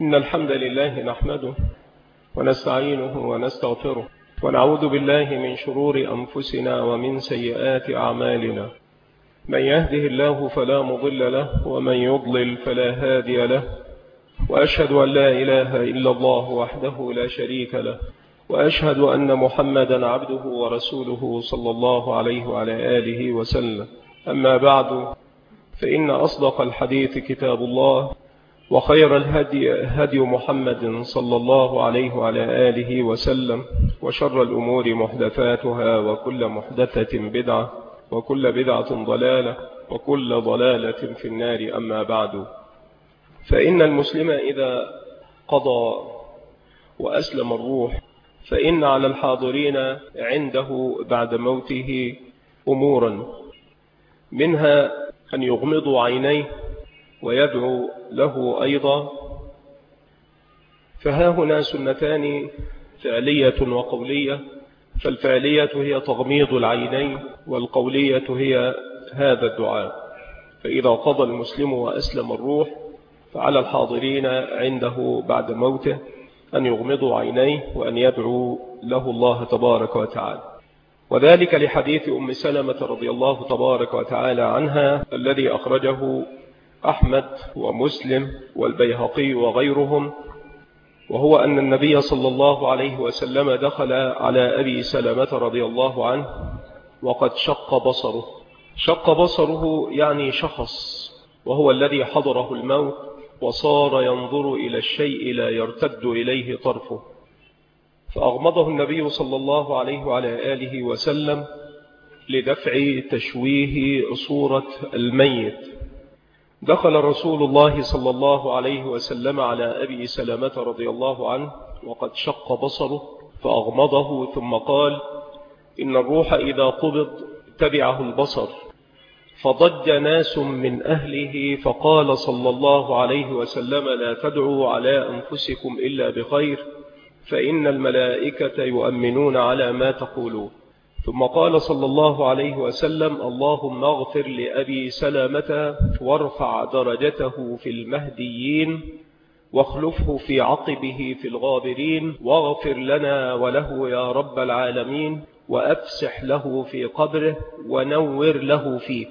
إن الحمد لله نحمده ونستعينه ونستغفره ونعوذ بالله من شرور أنفسنا ومن سيئات أعمالنا. من يهده الله فلا مضل له ومن يضلل فلا هادي له، وأشهد أن لا إله إلا الله وحده لا شريك له، وأشهد أن محمدا عبده ورسوله صلى الله عليه وعلى آله وسلم. أما بعد، فإن أصدق الحديث كتاب الله، وخير الهدي هدي محمد صلى الله عليه وعلى آله وسلم، وشر الأمور محدثاتها، وكل محدثة بدعة، وكل بدعة ضلالة، وكل ضلالة في النار. أما بعد، فإن المسلم إذا قضى وأسلم الروح فإن على الحاضرين عنده بعد موته أمورا، منها أن يغمضوا عينيه ويدعو له أيضا. فها هنا سنتان فعلية وقولية، فالفعلية هي تغميض العينين، والقولية هي هذا الدعاء. فإذا قضى المسلم وأسلم الروح فعلى الحاضرين عنده بعد موته أن يغمضوا عينيه وأن يدعو له الله تبارك وتعالى، وذلك لحديث أم سلمة رضي الله تبارك وتعالى عنها الذي أخرجه أحمد ومسلم والبيهقي وغيرهم، وهو أن النبي صلى الله عليه وسلم دخل على أبي سلمة رضي الله عنه وقد شق بصره. شق بصره يعني شخص، وهو الذي حضره الموت وصار ينظر إلى الشيء لا يرتد إليه طرفه، فأغمضه النبي صلى الله عليه وعلى آله وسلم لدفع تشويه صورة الميت. دخل رسول الله صلى الله عليه وسلم على أبي سلمة رضي الله عنه وقد شق بصره فأغمضه، ثم قال: إن الروح إذا قبض تبعه البصر. فضج ناس من أهله، فقال صلى الله عليه وسلم: لا تدعوا على أنفسكم إلا بخير، فإن الملائكة يؤمنون على ما تقولون. ثم قال صلى الله عليه وسلم: اللهم اغفر لأبي سلمة وارفع درجته في المهديين، واخلفه في عقبه في الغابرين، واغفر لنا وله يا رب العالمين، وأفسح له في قبره ونور له فيه.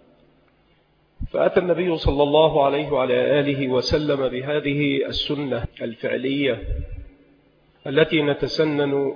فأتى النبي صلى الله عليه وعلى آله وسلم بهذه السنة الفعلية التي نتسنن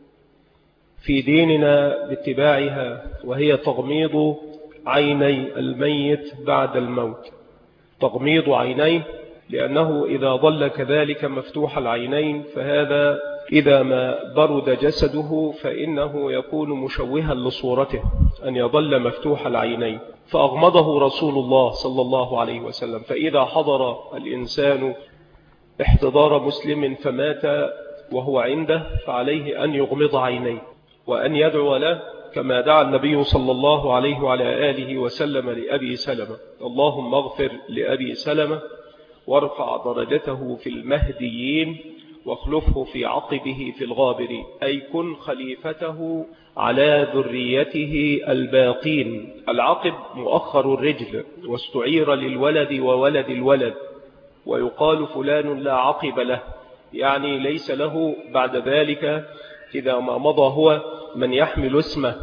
في ديننا باتباعها، وهي تغميض عيني الميت بعد الموت. تغميض عينيه، لأنه إذا ظل كذلك مفتوح العينين فهذا إذا ما برد جسده فإنه يكون مشوها لصورته أن يظل مفتوح العينين. فأغمضه رسول الله صلى الله عليه وسلم. فإذا حضر الإنسان احتضار مسلم فمات وهو عنده فعليه أن يغمض عينيه وأن يدعو له، كما دعا النبي صلى الله عليه وعلى آله وسلم لأبي سلمة: اللهم اغفر لأبي سلمة وارفع درجته في المهديين، واخلفه في عقبه في الغابرين، أي كن خليفته على ذريته الباقين. العقب مؤخر الرجل، واستعير للولد وولد الولد، ويقال فلان لا عقب له، يعني ليس له بعد ذلك إذا ما مضى هو من يحمل اسمه.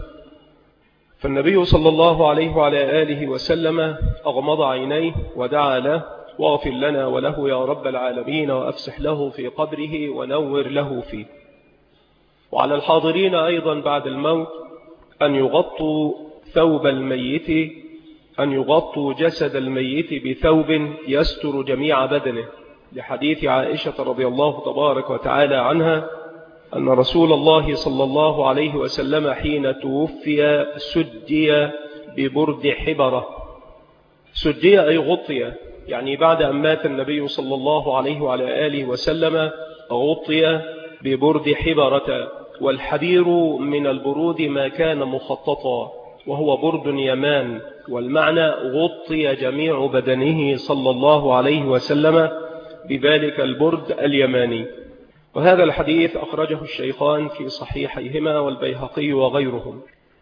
فالنبي صلى الله عليه وعلى آله وسلم أغمض عينيه ودعا له: واغفر لنا وله يا رب العالمين، وأفسح له في قبره ونور له فيه. وعلى الحاضرين أيضا بعد الموت أن يغطوا ثوب الميت، أن يغطوا جسد الميت بثوب يستر جميع بدنه، لحديث عائشة رضي الله تبارك وتعالى عنها أن رسول الله صلى الله عليه وسلم حين توفي سجي ببرد حبرة. سجي أي غطي، يعني بعد أن مات النبي صلى الله عليه وعلى آله وسلم غطي ببرد حبرة. والحبير من البرود ما كان مخططا، وهو برد يمان، والمعنى غطي جميع بدنه صلى الله عليه وسلم بذلك البرد اليماني. وهذا الحديث أخرجه الشيخان في صحيحيهما والبيهقي وغيرهم.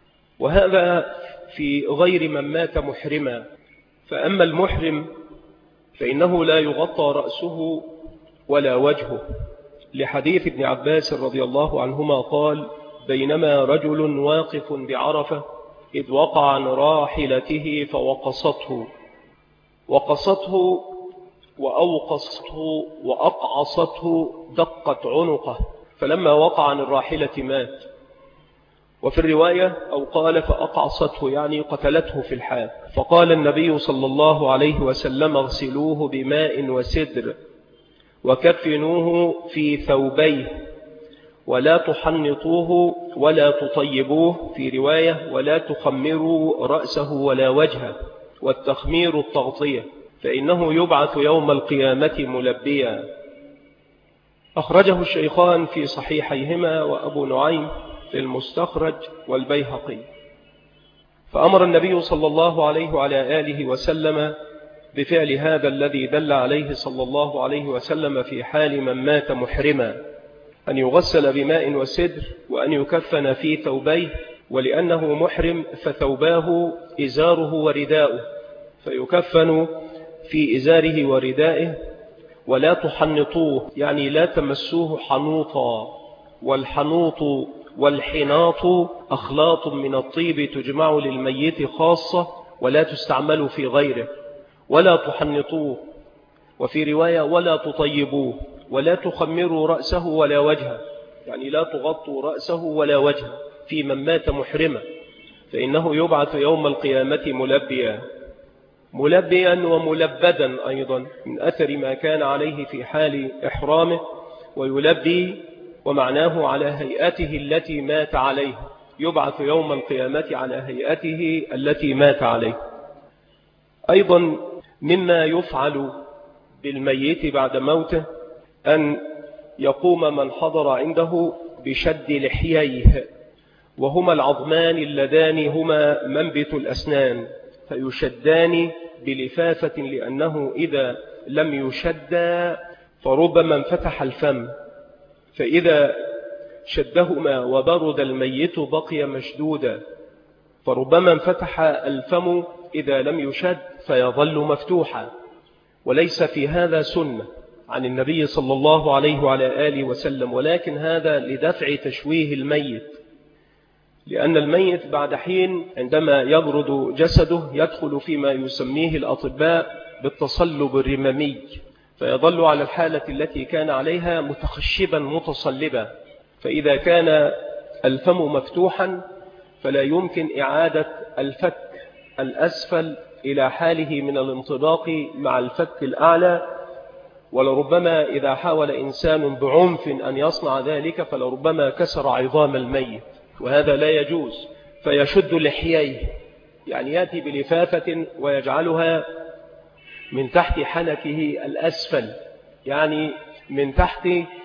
وهذا في غير من مات محرما. فأما المحرم فإنه لا يغطى رأسه ولا وجهه، لحديث ابن عباس رضي الله عنهما قال: بينما رجل واقف بعرفة إذ وقع عن راحلته وقصته وأوقصته وأقعصته، دقت عنقه، فلما وقع عن الراحلة مات. وفي الرواية أو قال فأقعصته يعني قتلته في الحال. فقال النبي صلى الله عليه وسلم: اغسلوه بماء وسدر وكفنوه في ثوبيه ولا تحنطوه ولا تطيبوه، في رواية ولا تخمروا رأسه ولا وجهه، والتخمير التغطية، فإنه يبعث يوم القيامة ملبيا. أخرجه الشيخان في صحيحيهما وأبو نعيم في المستخرج والبيهقي. فأمر النبي صلى الله عليه وعلى آله وسلم بفعل هذا الذي دل عليه صلى الله عليه وسلم في حال من مات محرما، أن يغسل بماء وسدر وأن يكفن في ثوبيه، ولأنه محرم فثوباه إزاره ورداؤه، فيكفن في إزاره وردائه. ولا تحنطوه يعني لا تمسوه حنوطا، والحنوط والحناط أخلاط من الطيب تجمع للميت خاصة ولا تستعمل في غيره. ولا تحنطوه، وفي رواية ولا تطيبوه، ولا تخمروا رأسه ولا وجهه، يعني لا تغطوا رأسه ولا وجهه في من مات محرما، فإنه يبعث يوم القيامة ملبيا وملبدا أيضا من أثر ما كان عليه في حال إحرامه. ويلبي ومعناه على هيئته التي مات عليها، يبعث يوم القيامة على هيئته التي مات عليه. أيضا مما يفعل بالميت بعد موته أن يقوم من حضر عنده بشد لحييه، وهما العظمان اللذان هما منبت الأسنان، فيشدان بلفافة، لأنه إذا لم يشدا فربما انفتح الفم، فإذا شدهما وبرد الميت بقي مشدودا، فربما انفتح الفم إذا لم يشد فيظل مفتوحا. وليس في هذا سنة عن النبي صلى الله عليه وعلى آله وسلم، ولكن هذا لدفع تشويه الميت، لأن الميت بعد حين عندما يبرد جسده يدخل فيما يسميه الأطباء بالتصلب الرممي، فيظل على الحالة التي كان عليها متخشبا متصلبا. فإذا كان الفم مفتوحا فلا يمكن إعادة الفك الأسفل إلى حاله من الانطباق مع الفك الأعلى، ولربما إذا حاول إنسان بعنف أن يصنع ذلك فلربما كسر عظام الميت، وهذا لا يجوز. فيشد لحييه، يعني يأتي بلفافة ويجعلها من تحت حنكه الأسفل، يعني من تحت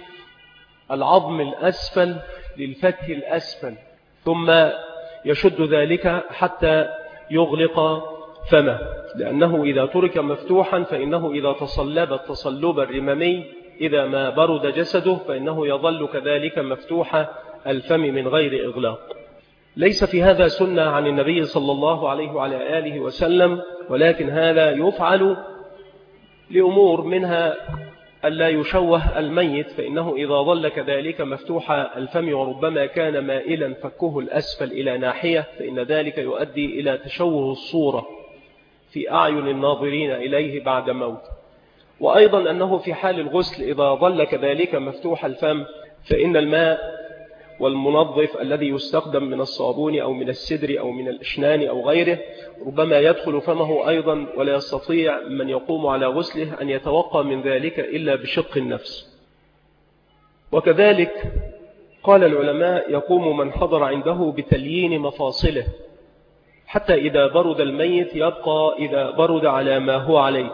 العظم الأسفل للفك الأسفل، ثم يشد ذلك حتى يغلق فمه، لأنه إذا ترك مفتوحا فإنه إذا تصلب التصلب الرممي إذا ما برد جسده فإنه يظل كذلك مفتوح الفم من غير إغلاق. ليس في هذا سنة عن النبي صلى الله عليه وعلى آله وسلم، ولكن هذا يفعل لأمور منها ألا يشوه الميت، فإنه إذا ظل كذلك مفتوح الفم وربما كان مائلا فكه الأسفل إلى ناحية فإن ذلك يؤدي إلى تشوه الصورة في أعين الناظرين إليه بعد موت. وأيضا أنه في حال الغسل إذا ظل كذلك مفتوح الفم فإن الماء والمنظف الذي يستخدم من الصابون أو من السدر أو من الإشنان أو غيره ربما يدخل فمه أيضا، ولا يستطيع من يقوم على غسله أن يتوقى من ذلك إلا بشق النفس. وكذلك قال العلماء يقوم من حضر عنده بتليين مفاصله حتى إذا برد الميت يبقى إذا برد على ما هو عليه،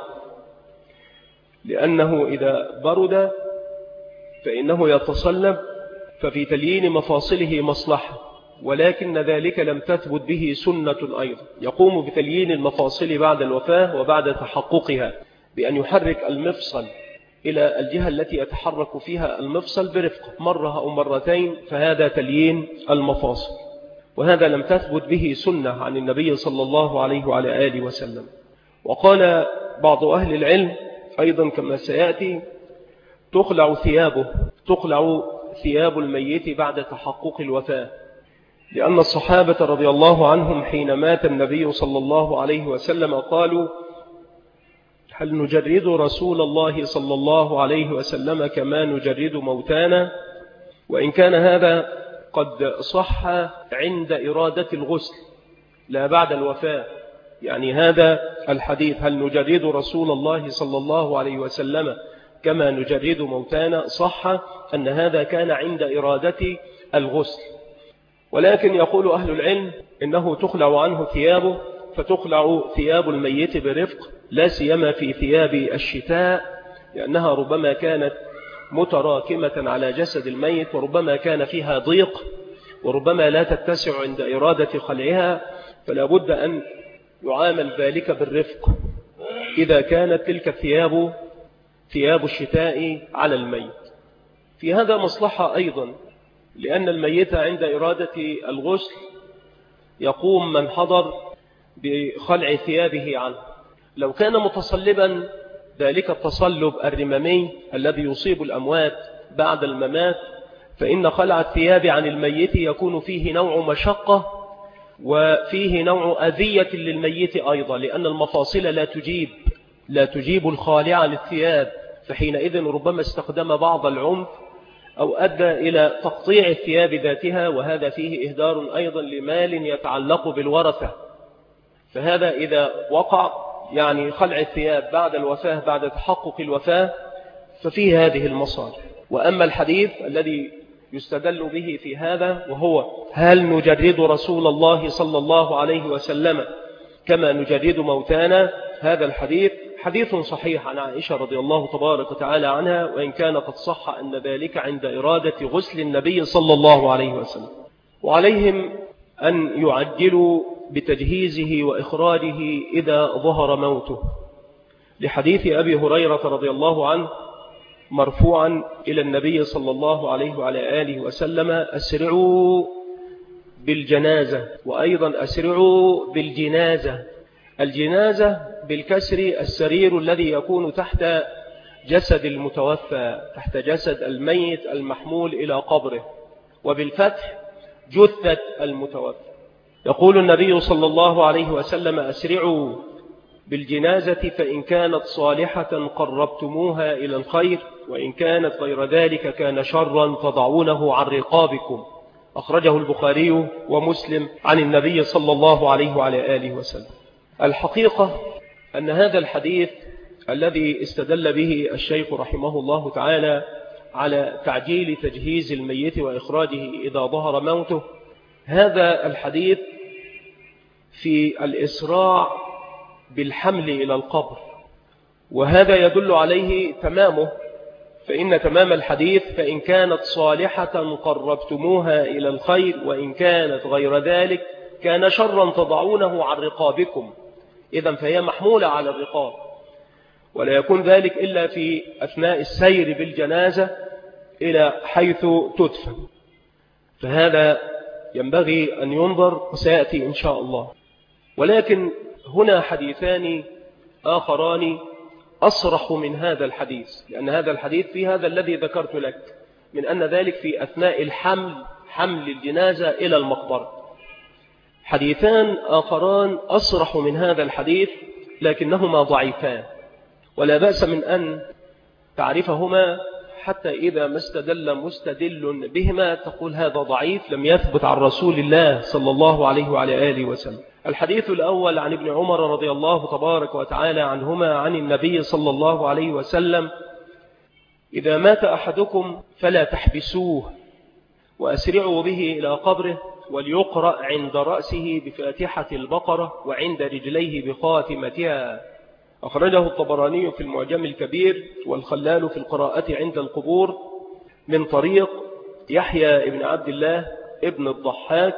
لأنه إذا برد فإنه يتصلب، ففي تليين مفاصله مصلحة، ولكن ذلك لم تثبت به سنة أيضا. يقوم بتليين المفاصل بعد الوفاة وبعد تحققها بأن يحرك المفصل إلى الجهة التي يتحرك فيها المفصل برفق مرة أو مرتين، فهذا تليين المفاصل، وهذا لم تثبت به سنة عن النبي صلى الله عليه وعلى آله وسلم. وقال بعض أهل العلم أيضا كما سيأتي تخلع ثياب الميت بعد تحقق الوفاة، لأن الصحابة رضي الله عنهم حين مات النبي صلى الله عليه وسلم قالوا: هل نجرد رسول الله صلى الله عليه وسلم كما نجرد موتانا؟ وإن كان هذا قد صح عند إرادة الغسل لا بعد الوفاة، يعني هذا الحديث هل نجرد رسول الله صلى الله عليه وسلم كما نجرد موتانا صح أن هذا كان عند إرادة الغسل، ولكن يقول أهل العلم إنه تخلع عنه ثيابه، فتخلع ثياب الميت برفق، لا سيما في ثياب الشتاء، لأنها ربما كانت متراكمة على جسد الميت، وربما كان فيها ضيق، وربما لا تتسع عند إرادة خلعها، فلا بد أن يعامل ذلك بالرفق إذا كانت تلك ثياب الشتاء على الميت. في هذا مصلحة أيضا، لأن الميت عند إرادة الغسل يقوم من حضر بخلع ثيابه عنه. لو كان متصلبا ذلك التصلب الرمامي الذي يصيب الأموات بعد الممات، فإن خلع الثياب عن الميت يكون فيه نوع مشقة وفيه نوع أذية للميت أيضا، لأن المفاصل لا تجيب الخالع للثياب، فحينئذ ربما استخدم بعض العنف أو أدى إلى تقطيع الثياب ذاتها، وهذا فيه إهدار أيضا لمال يتعلق بالورثة. فهذا إذا وقع يعني خلع الثياب بعد الوفاة بعد تحقق الوفاة ففيه هذه المصالح. وأما الحديث الذي يستدل به في هذا وهو هل نجرد رسول الله صلى الله عليه وسلم كما نجرد موتانا، هذا الحديث حديث صحيح عن عائشة رضي الله تبارك وتعالى عنها، وإن كان قد صح أن ذلك عند إرادة غسل النبي صلى الله عليه وسلم. وعليهم أن يعجلوا بتجهيزه وإخراجه إذا ظهر موته، لحديث أبي هريرة رضي الله عنه مرفوعا إلى النبي صلى الله عليه وعلى آله وسلم: أسرعوا بالجنازة، وأيضا أسرعوا بالجنازة. الجنازة بالكسر السرير الذي يكون تحت جسد المتوفى، تحت جسد الميت المحمول إلى قبره، وبالفتح جثة المتوفى. يقول النبي صلى الله عليه وسلم: أسرعوا بالجنازة فإن كانت صالحة قربتموها إلى الخير، وإن كانت غير ذلك كان شرا تضعونه عن رقابكم. أخرجه البخاري ومسلم عن النبي صلى الله عليه وعلى آله وسلم. الحقيقة أن هذا الحديث الذي استدل به الشيخ رحمه الله تعالى على تعجيل تجهيز الميت وإخراجه إذا ظهر موته، هذا الحديث في الإسراع بالحمل إلى القبر، وهذا يدل عليه تمامه، فإن تمام الحديث: فإن كانت صالحة قربتموها إلى الخير، وإن كانت غير ذلك كان شرا تضعونه عن رقابكم. إذن فهي محمولة على الرقاب، ولا يكون ذلك إلا في أثناء السير بالجنازة إلى حيث تدفن، فهذا ينبغي أن ينظر وسيأتي إن شاء الله. ولكن هنا حديثان آخران أصرح من هذا الحديث، لأن هذا الحديث في هذا الذي ذكرت لك من أن ذلك في أثناء حمل الجنازة إلى المقبرة. حديثان آخران أصرح من هذا الحديث لكنهما ضعيفان، ولا بأس من أن تعرفهما حتى إذا ما استدل مستدل بهما تقول هذا ضعيف لم يثبت عن رسول الله صلى الله عليه وعلى آله وسلم. الحديث الأول عن ابن عمر رضي الله تبارك وتعالى عنهما عن النبي صلى الله عليه وسلم: إذا مات أحدكم فلا تحبسوه، وأسرعوا به إلى قبره، وليقرأ عند رأسه بفاتحة البقرة، وعند رجليه بخاتمتها. أخرجه الطبراني في المعجم الكبير، والخلال في القراءة عند القبور، من طريق يحيى ابن عبد الله ابن الضحاك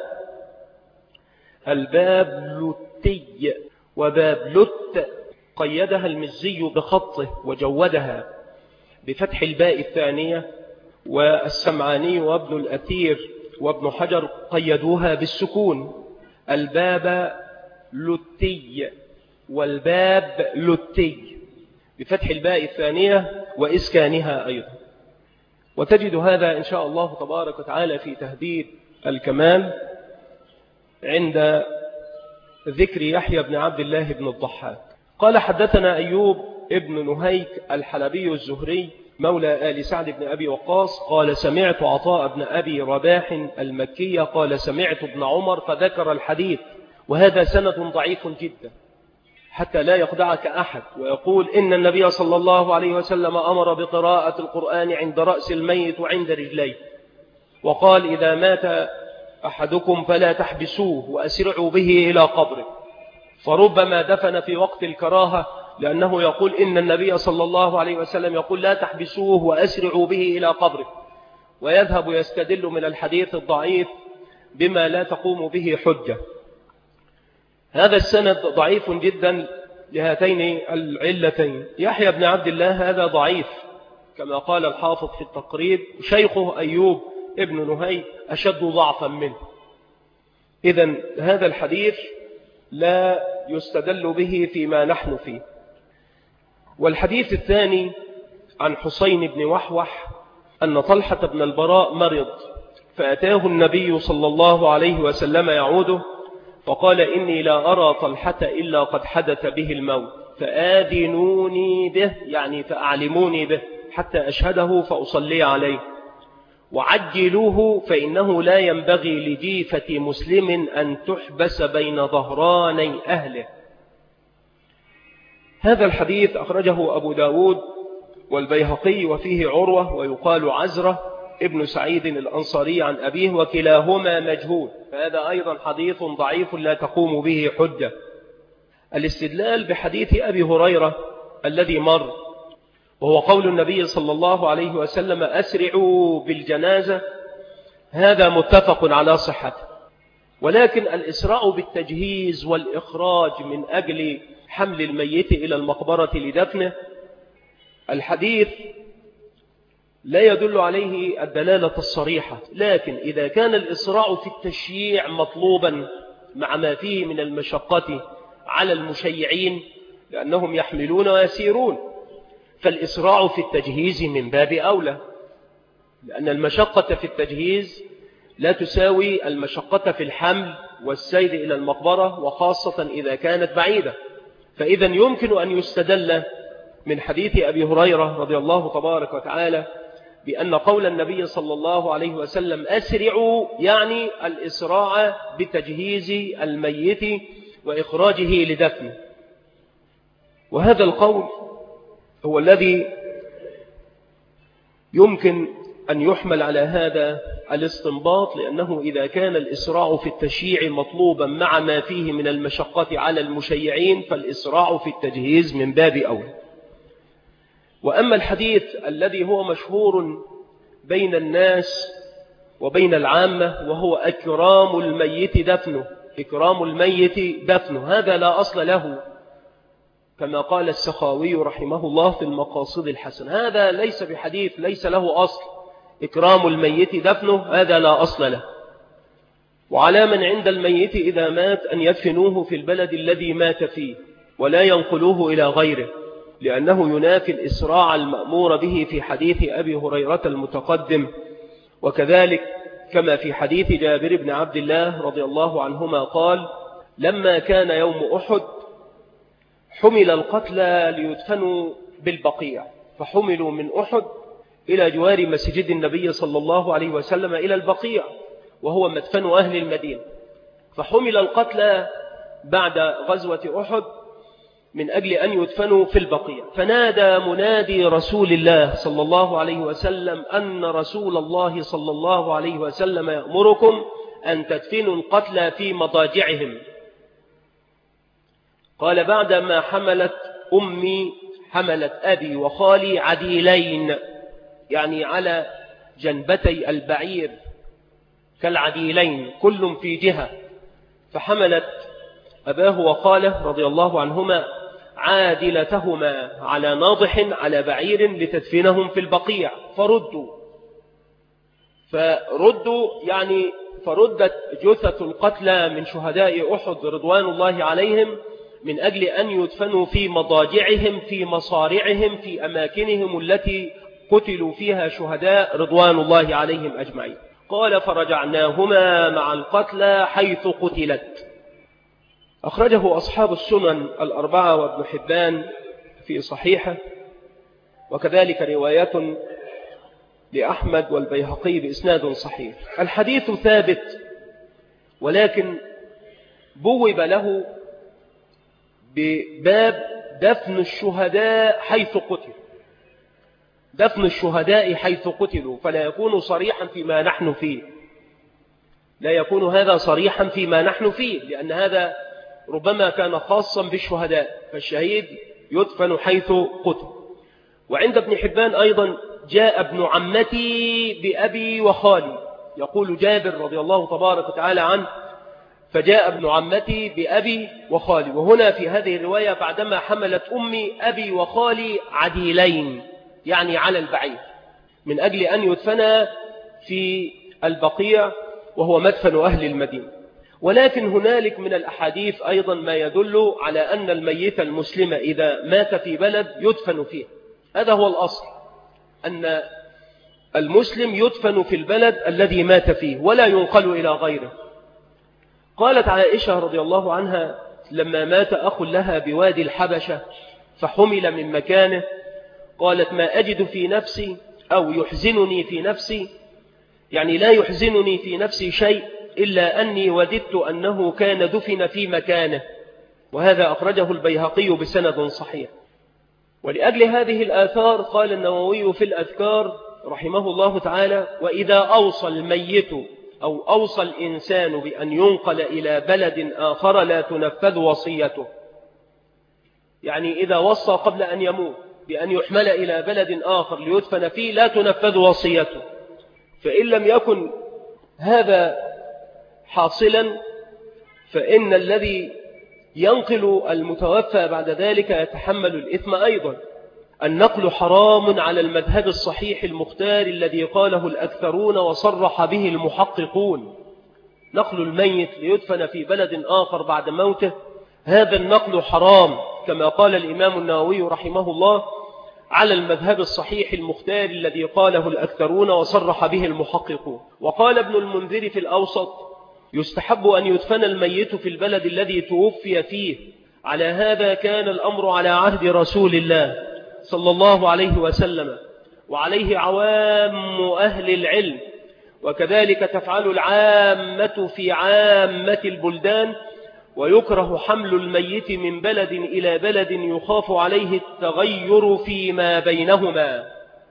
البابلتي. وبابلت قيدها المزي بخطه وجودها بفتح الباء الثانية، والسمعاني وابن الأثير وابن حجر قيدوها بالسكون: الباب لتي والباب لتي بفتح الباء الثانية وإسكانها أيضا. وتجد هذا إن شاء الله تبارك وتعالى في تهذيب الكمال عند ذكر يحيى بن عبد الله بن الضحاك. قال حدثنا أيوب ابن نهيك الحلبي الزهري مولى آل سعد بن أبي وقاص قال سمعت عطاء بن أبي رباح المكي قال سمعت ابن عمر فذكر الحديث، وهذا سند ضعيف جدا حتى لا يخدعك أحد ويقول إن النبي صلى الله عليه وسلم أمر بقراءة القرآن عند رأس الميت وعند رجليه، وقال إذا مات أحدكم فلا تحبسوه وأسرعوا به إلى قبره، فربما دفن في وقت الكراهة لأنه يقول إن النبي صلى الله عليه وسلم يقول لا تحبسوه وأسرعوا به إلى قبره، ويذهب يستدل من الحديث الضعيف بما لا تقوم به حجة. هذا السند ضعيف جدا لهاتين العلتين. يحيى بن عبد الله هذا ضعيف كما قال الحافظ في التقريب، شيخه أيوب ابن نهي أشد ضعفا منه. إذن هذا الحديث لا يستدل به فيما نحن فيه. والحديث الثاني عن حسين بن وحوح أن طلحة بن البراء مرض، فأتاه النبي صلى الله عليه وسلم يعوده فقال إني لا أرى طلحة إلا قد حدث به الموت، فآذنوني به يعني فأعلموني به حتى أشهده فأصلي عليه، وعجلوه فإنه لا ينبغي لجيفة مسلم أن تحبس بين ظهراني أهله. هذا الحديث أخرجه أبو داود والبيهقي وفيه عروة ويقال عزرة ابن سعيد الأنصاري عن أبيه وكلاهما مجهول، فهذا أيضا حديث ضعيف لا تقوم به حجة. الاستدلال بحديث أبي هريرة الذي مر وهو قول النبي صلى الله عليه وسلم أسرعوا بالجنازة، هذا متفق على صحته، ولكن الإسراع بالتجهيز والإخراج من أجل حمل الميت إلى المقبرة لدفنه الحديث لا يدل عليه الدلالة الصريحة، لكن إذا كان الإسراع في التشييع مطلوبا مع ما فيه من المشقة على المشيعين لأنهم يحملون ويسيرون، فالإسراع في التجهيز من باب أولى، لأن المشقة في التجهيز لا تساوي المشقة في الحمل والسير إلى المقبرة، وخاصة إذا كانت بعيدة. فإذا يمكن أن يستدل من حديث أبي هريرة رضي الله تبارك وتعالى بأن قول النبي صلى الله عليه وسلم أسرعوا يعني الإسراع بتجهيز الميت وإخراجه لدفنه، وهذا القول هو الذي يمكن أن يحمل على هذا الاستنباط، لأنه إذا كان الإسراع في التشييع مطلوبا مع ما فيه من المشقة على المشيعين فالإسراع في التجهيز من باب أولى. وأما الحديث الذي هو مشهور بين الناس وبين العامة وهو إكرام الميت دفنه، إكرام الميت دفنه، هذا لا أصل له كما قال السخاوي رحمه الله في المقاصد الحسن، هذا ليس بحديث، ليس له أصل. إكرام الميت دفنه هذا لا أصل له. وعلى من عند الميت إذا مات أن يدفنوه في البلد الذي مات فيه ولا ينقلوه إلى غيره، لأنه ينافي الإسراع المأمور به في حديث أبي هريرة المتقدم، وكذلك كما في حديث جابر بن عبد الله رضي الله عنهما قال لما كان يوم أحد حمل القتلى ليدفنوا بالبقيع، فحملوا من أحد إلى جوار مسجد النبي صلى الله عليه وسلم إلى البقيع وهو مدفن أهل المدينة، فحمل القتلى بعد غزوة أحد من أجل أن يدفنوا في البقيع، فنادى منادي رسول الله صلى الله عليه وسلم أن رسول الله صلى الله عليه وسلم يأمركم أن تدفنوا القتلى في مضاجعهم. قال بعدما حملت أمي حملت أبي وخالي عديلين، يعني على جنبتي البعير كالعديلين كل في جهة، فحملت أباه وخاله رضي الله عنهما عادلتهما على ناضح على بعير لتدفنهم في البقيع، فردوا يعني فردت جثة القتلى من شهداء أحد رضوان الله عليهم من أجل أن يدفنوا في مضاجعهم في مصارعهم في أماكنهم التي قتلوا فيها شهداء رضوان الله عليهم أجمعين. قال فرجعناهما مع القتلى حيث قتلت. أخرجه أصحاب السنن الأربعة وابن حبان في صحيحه، وكذلك رواية لأحمد والبيهقي بإسناد صحيح. الحديث ثابت، ولكن بوب له بباب دفن الشهداء حيث قتلوا، دفن الشهداء حيث قتلوا، فلا يكون صريحا فيما نحن فيه، لا يكون هذا صريحا فيما نحن فيه، لأن هذا ربما كان خاصا بالشهداء، فالشهيد يدفن حيث قتل. وعند ابن حبان أيضا جاء ابن عمتي بأبي وخالي، يقول جابر رضي الله تبارك وتعالى عنه فجاء ابن عمتي بأبي وخالي. وهنا في هذه الرواية بعدما حملت أمي أبي وخالي عديلين، يعني على البعير، من أجل أن يدفن في البقيع وهو مدفن أهل المدينة. ولكن هنالك من الأحاديث أيضا ما يدل على أن الميت المسلم إذا مات في بلد يدفن فيه. هذا هو الأصل، أن المسلم يدفن في البلد الذي مات فيه ولا ينقل إلى غيره. قالت عائشة رضي الله عنها لما مات أخ لها بوادي الحبشة فحمل من مكانه، قالت ما أجد في نفسي أو يحزنني في نفسي، يعني لا يحزنني في نفسي شيء إلا أني وددت أنه كان دفن في مكانه. وهذا أخرجه البيهقي بسند صحيح. ولأجل هذه الآثار قال النووي في الأذكار رحمه الله تعالى: وإذا أوصى الميت أو أوصى الإنسان بأن ينقل إلى بلد آخر لا تنفذ وصيته، يعني إذا وصى قبل أن يموت بأن يحمل إلى بلد آخر ليدفن فيه لا تنفذ وصيته. فإن لم يكن هذا حاصلا فإن الذي ينقل المتوفى بعد ذلك يتحمل الإثم أيضا. النقل حرام على المذهب الصحيح المختار الذي قاله الأكثرون وصرح به المحققون. نقل الميت ليدفن في بلد آخر بعد موته، هذا النقل حرام كما قال الإمام النووي رحمه الله على المذهب الصحيح المختار الذي قاله الأكثرون وصرح به المحققون. وقال ابن المنذر في الأوسط: يستحب أن يدفن الميت في البلد الذي توفي فيه. على هذا كان الأمر على عهد رسول الله صلى الله عليه وسلم، وعليه عوام أهل العلم، وكذلك تفعل العامة في عامة البلدان. ويكره حمل الميت من بلد إلى بلد يخاف عليه التغير فيما بينهما.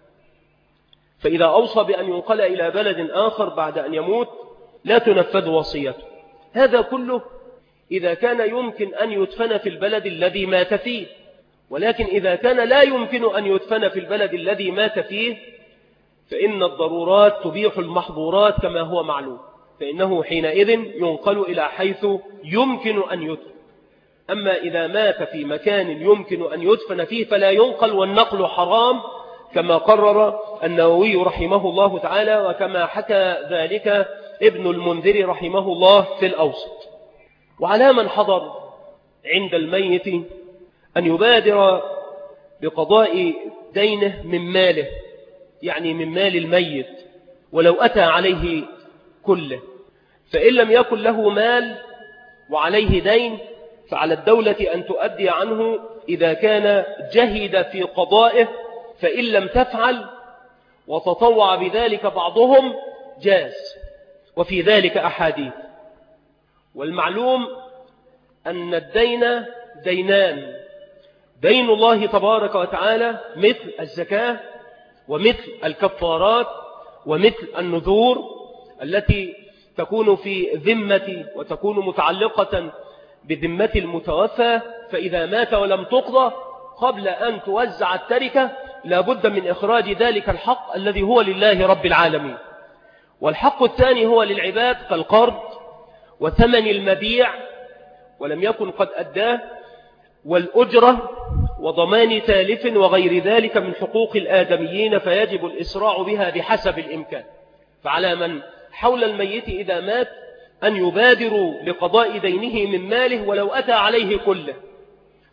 فإذا أوصى بأن ينقل إلى بلد آخر بعد أن يموت لا تنفذ وصيته. هذا كله إذا كان يمكن أن يدفن في البلد الذي مات فيه، ولكن إذا كان لا يمكن أن يدفن في البلد الذي مات فيه فإن الضرورات تبيح المحظورات كما هو معلوم، فإنه حينئذ ينقل إلى حيث يمكن أن يدفن. أما إذا مات في مكان يمكن أن يدفن فيه فلا ينقل، والنقل حرام كما قرر النووي رحمه الله تعالى، وكما حكى ذلك ابن المنذر رحمه الله في الأوسط. وعلى من حضر عند الميت أن يبادر بقضاء دينه من ماله، يعني من مال الميت ولو أتى عليه كله. فإن لم يكن له مال وعليه دين فعلى الدولة أن تؤدي عنه إذا كان جهد في قضائه، فإن لم تفعل وتطوع بذلك بعضهم جاز، وفي ذلك أحاديث. والمعلوم أن الدين دينان: دين الله تبارك وتعالى مثل الزكاة ومثل الكفارات ومثل النذور التي تكون في ذمة وتكون متعلقة بذمة المتوفى، فإذا مات ولم تقضى قبل أن توزع التركة لابد من إخراج ذلك الحق الذي هو لله رب العالمين. والحق الثاني هو للعباد كالقرض وثمن المبيع ولم يكن قد أداه، والأجرة وضمان تالف وغير ذلك من حقوق الآدميين، فيجب الإسراع بها بحسب الإمكان. فعلى من حول الميت إذا مات أن يبادروا لقضاء دينه من ماله ولو أتى عليه كله.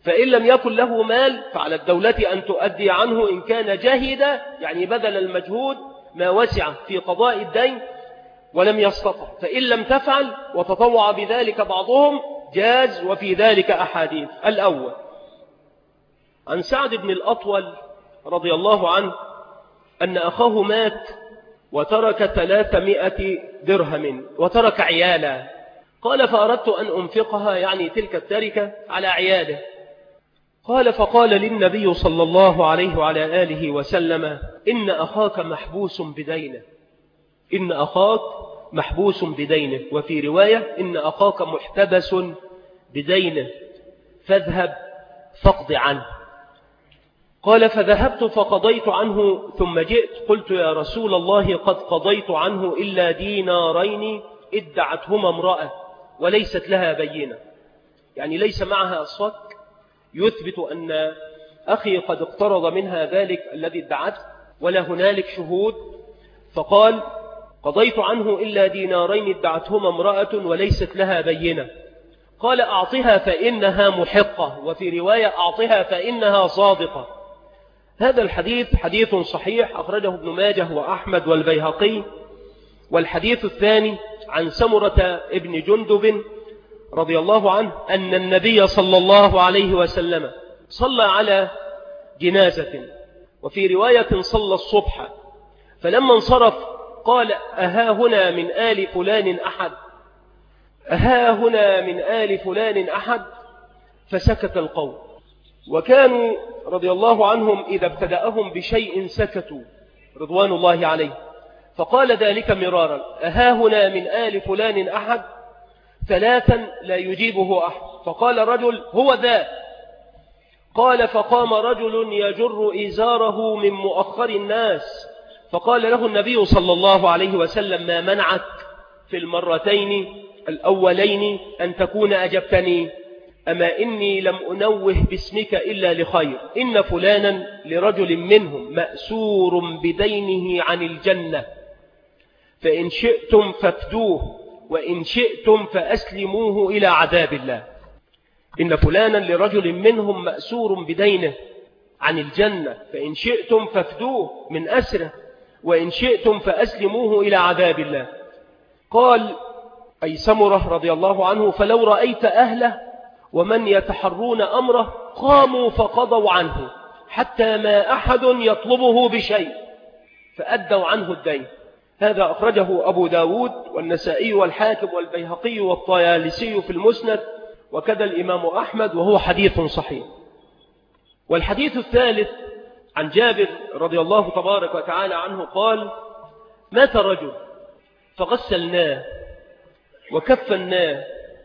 فإن لم يكن له مال فعلى الدولة أن تؤدي عنه إن كان جاهد، يعني بذل المجهود ما وسع في قضاء الدين ولم يستطع. فإن لم تفعل وتطوع بذلك بعضهم جاز، وفي ذلك أحاديث. الأول عن سعد بن الأطول رضي الله عنه أن أخاه مات وترك 300 درهم وترك عيالا. قال فأردت أن أنفقها، يعني تلك التركة، على عياله. قال فقال للنبي صلى الله عليه وعلى آله وسلم إن أخاك محبوس بدينه، إن أخاك محبوس بدينه، وفي رواية إن أخاك محتبس بدينه فاذهب فاقض عنه. قال فذهبت فقضيت عنه ثم جئت قلت يا رسول الله قد قضيت عنه إلا دينارين ادعتهما امرأة وليست لها بينة، يعني ليس معها صك يثبت أن أخي قد اقترض منها ذلك الذي ادعته ولا هنالك شهود. فقال قضيت عنه إلا دينارين ادعتهما امرأة وليست لها بينة. قال أعطها فإنها محقة، وفي رواية أعطها فإنها صادقة. هذا الحديث حديث صحيح أخرجه ابن ماجه وأحمد والبيهقي. والحديث الثاني عن سمرة ابن جندب رضي الله عنه أن النبي صلى الله عليه وسلم صلى على جنازة، وفي رواية صلى الصبح، فلما انصرف قال أها هنا من آل فلان أحد، أها هنا من آل فلان أحد، فسكت القوم. وكانوا رضي الله عنهم إذا ابتدأهم بشيء سكتوا رضوان الله عليه. فقال ذلك مرارا أها هنا من آل فلان أحد، ثلاثا لا يجيبه أحد. فقال رجل هو ذا. قال فقام رجل يجر إزاره من مؤخر الناس، فقال له النبي صلى الله عليه وسلم ما منعك في المرتين الأولين أن تكون أجبتني؟ أما إني لم أنوه باسمك إلا لخير، إن فلانا لرجل منهم مأسور بدينه عن الجنة، فإن شئتم فافدوه وإن شئتم فأسلموه إلى عذاب الله. إن فلانا لرجل منهم مأسور بدينه عن الجنة، فإن شئتم فافدوه من أسره وإن شئتم فأسلموه إلى عذاب الله. قال أي سمرة رضي الله عنه فلو رأيت أهله ومن يتحرون أمره قاموا فقضوا عنه حتى ما أحد يطلبه بشيء فأدوا عنه الدين. هذا أخرجه أبو داود والنسائي والحاكم والبيهقي والطيالسي في المسند، وكذا الإمام أحمد، وهو حديث صحيح. والحديث الثالث عن جابر رضي الله تبارك وتعالى عنه قال مات رجل فغسلناه وكفناه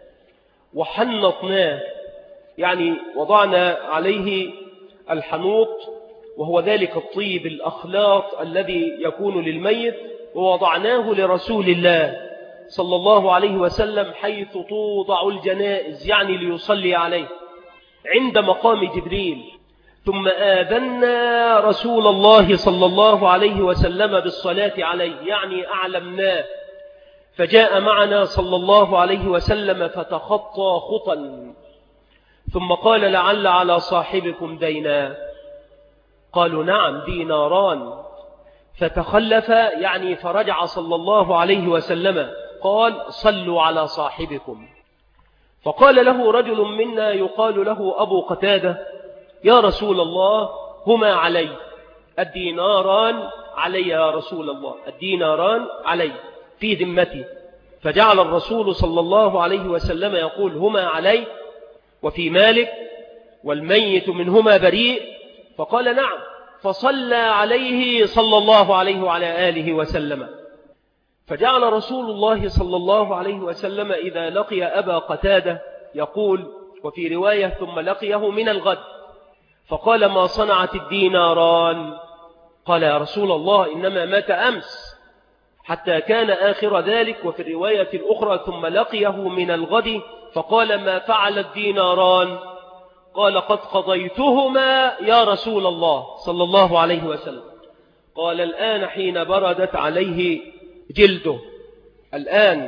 وحنطناه، يعني وضعنا عليه الحنوط وهو ذلك الطيب الأخلاط الذي يكون للميت، ووضعناه لرسول الله صلى الله عليه وسلم حيث توضع الجنائز، يعني ليصلي عليه عند مقام جبريل. ثم آذنا رسول الله صلى الله عليه وسلم بالصلاة عليه، يعني أعلمناه، فجاء معنا صلى الله عليه وسلم فتخطى خطا ثم قال لعل على صاحبكم دينا؟ قالوا نعم ديناران. فتخلف، يعني فرجع صلى الله عليه وسلم قال صلوا على صاحبكم. فقال له رجل منا يقال له أبو قتادة يا رسول الله هما علي، الديناران علي يا رسول الله، الديناران علي في ذمتي. فجعل الرسول صلى الله عليه وسلم يقول هما علي وفي مالك والميت منهما بريء. فقال نعم، فصلى عليه صلى الله عليه وعلى آله وسلم. فجعل رسول الله صلى الله عليه وسلم إذا لقي أبا قتادة يقول، وفي رواية ثم لقيه من الغد، فقال ما صنعت الديناران؟ قال يا رسول الله إنما مات أمس، حتى كان آخر ذلك. وفي الرواية الأخرى ثم لقيه من الغد فقال ما فعل الديناران؟ قال قد قضيتهما يا رسول الله صلى الله عليه وسلم. قال الآن حين بردت عليه جلده، الآن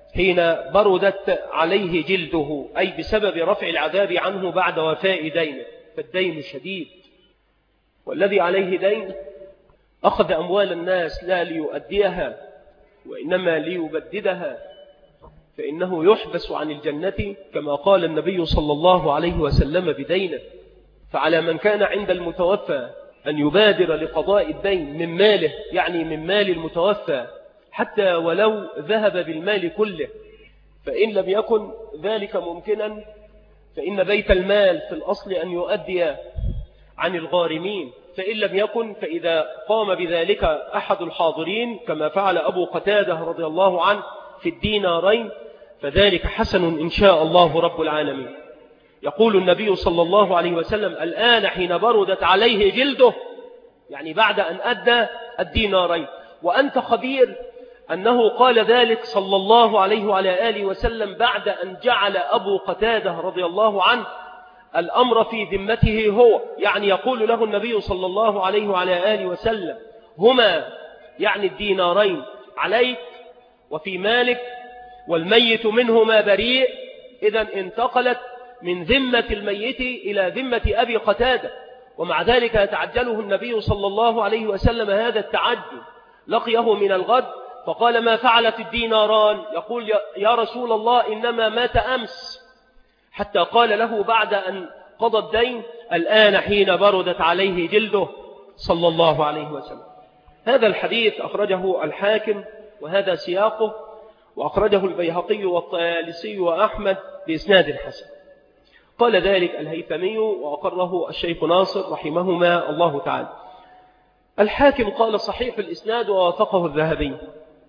حين بردت عليه جلده، أي بسبب رفع العذاب عنه بعد وفاء دينه، فالدين شديد، والذي عليه دين أخذ أموال الناس لا ليؤديها وإنما ليبددها، فإنه يحبس عن الجنة كما قال النبي صلى الله عليه وسلم بدينه. فعلى من كان عند المتوفى أن يبادر لقضاء الدين من ماله، يعني من مال المتوفى، حتى ولو ذهب بالمال كله. فإن لم يكن ذلك ممكنا فإن بيت المال في الأصل أن يؤدي عن الغارمين، فإن لم يكن فإذا قام بذلك أحد الحاضرين كما فعل أبو قتادة رضي الله عنه في الدينارين فذلك حسن إن شاء الله رب العالمين. يقول النبي صلى الله عليه وسلم: الآن حين بردت عليه جلده، يعني بعد أن أدى الدينارين. وأنت خبير أنه قال ذلك صلى الله عليه وعلى آله وسلم بعد أن جعل أبو قتادة رضي الله عنه الأمر في ذمته هو، يعني يقول له النبي صلى الله عليه وعلى آله وسلم: هما يعني الدينارين عليك وفي مالك، والميت منهما بريء. إذن انتقلت من ذمة الميت إلى ذمة أبي قتادة، ومع ذلك يتعجله النبي صلى الله عليه وسلم هذا التعجل. لقيه من الغد فقال: ما فعلت الديناران؟ يقول: يا رسول الله إنما مات أمس. حتى قال له بعد أن قضى الدين: الآن حين بردت عليه جلده، صلى الله عليه وسلم. هذا الحديث أخرجه الحاكم وهذا سياقه، وأخرجه البيهقي والطيالسي وأحمد بإسناد حسن. قال ذلك الهيثمي وأقره الشيخ ناصر رحمهما الله تعالى. الحاكم قال: صحيح الإسناد ووافقه الذهبي.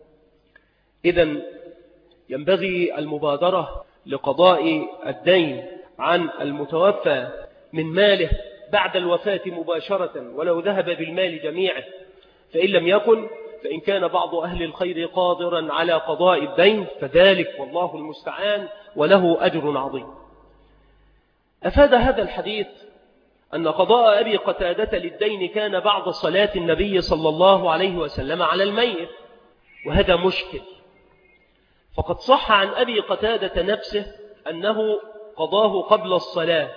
إذن ينبغي المبادرة لقضاء الدين عن المتوفى من ماله بعد الوفاة مباشرة ولو ذهب بالمال جميعه، فإن لم يكن فإن كان بعض أهل الخير قادرا على قضاء الدين فذلك والله المستعان وله أجر عظيم. أفاد هذا الحديث أن قضاء أبي قتادة للدين كان بعد صلاة النبي صلى الله عليه وسلم على الميت، وهذا مشكل. فقد صح عن أبي قتادة نفسه أنه قضاه قبل الصلاة،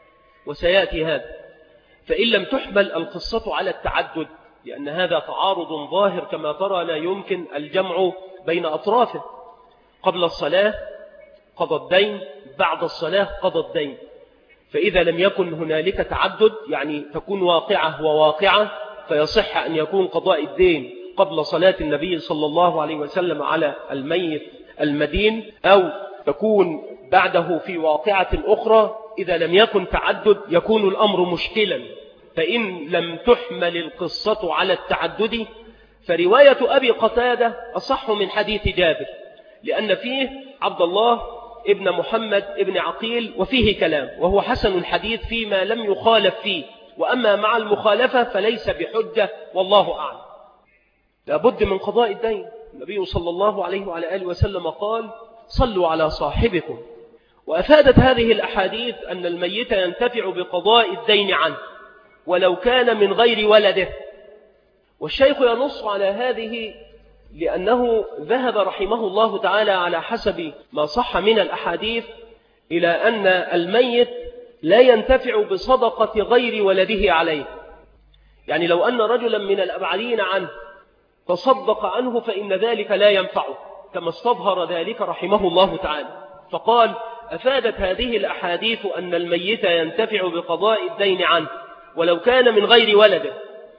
وسيأتي هذا. فإن لم تحمل القصة على التعدد، لأن هذا تعارض ظاهر كما ترى لا يمكن الجمع بين أطرافه. قبل الصلاة قضى الدين، بعد الصلاة قضى الدين. فإذا لم يكن هنالك تعدد، يعني تكون واقعة وواقعة، فيصح أن يكون قضاء الدين قبل صلاة النبي صلى الله عليه وسلم على الميت المدين، أو تكون بعده في واقعة أخرى. إذا لم يكن تعدد يكون الأمر مشكلا. فإن لم تحمل القصة على التعدد فرواية أبي قتادة أصح من حديث جابر، لأن فيه عبد الله ابن محمد ابن عقيل وفيه كلام، وهو حسن الحديث فيما لم يخالف فيه، وأما مع المخالفة فليس بحجة والله أعلم. لابد من قضاء الدين. النبي صلى الله عليه وعلى آله وسلم قال: صلوا على صاحبكم. وأفادت هذه الأحاديث أن الميت ينتفع بقضاء الدين عنه ولو كان من غير ولده. والشيخ ينص على هذه لأنه ذهب رحمه الله تعالى على حسب ما صح من الأحاديث إلى أن الميت لا ينتفع بصدقة غير ولده عليه. يعني لو أن رجلا من الأبعدين عنه تصدق عنه فإن ذلك لا ينفعه، كما استظهر ذلك رحمه الله تعالى. فقال: أفادت هذه الأحاديث أن الميت ينتفع بقضاء الدين عنه ولو كان من غير ولده،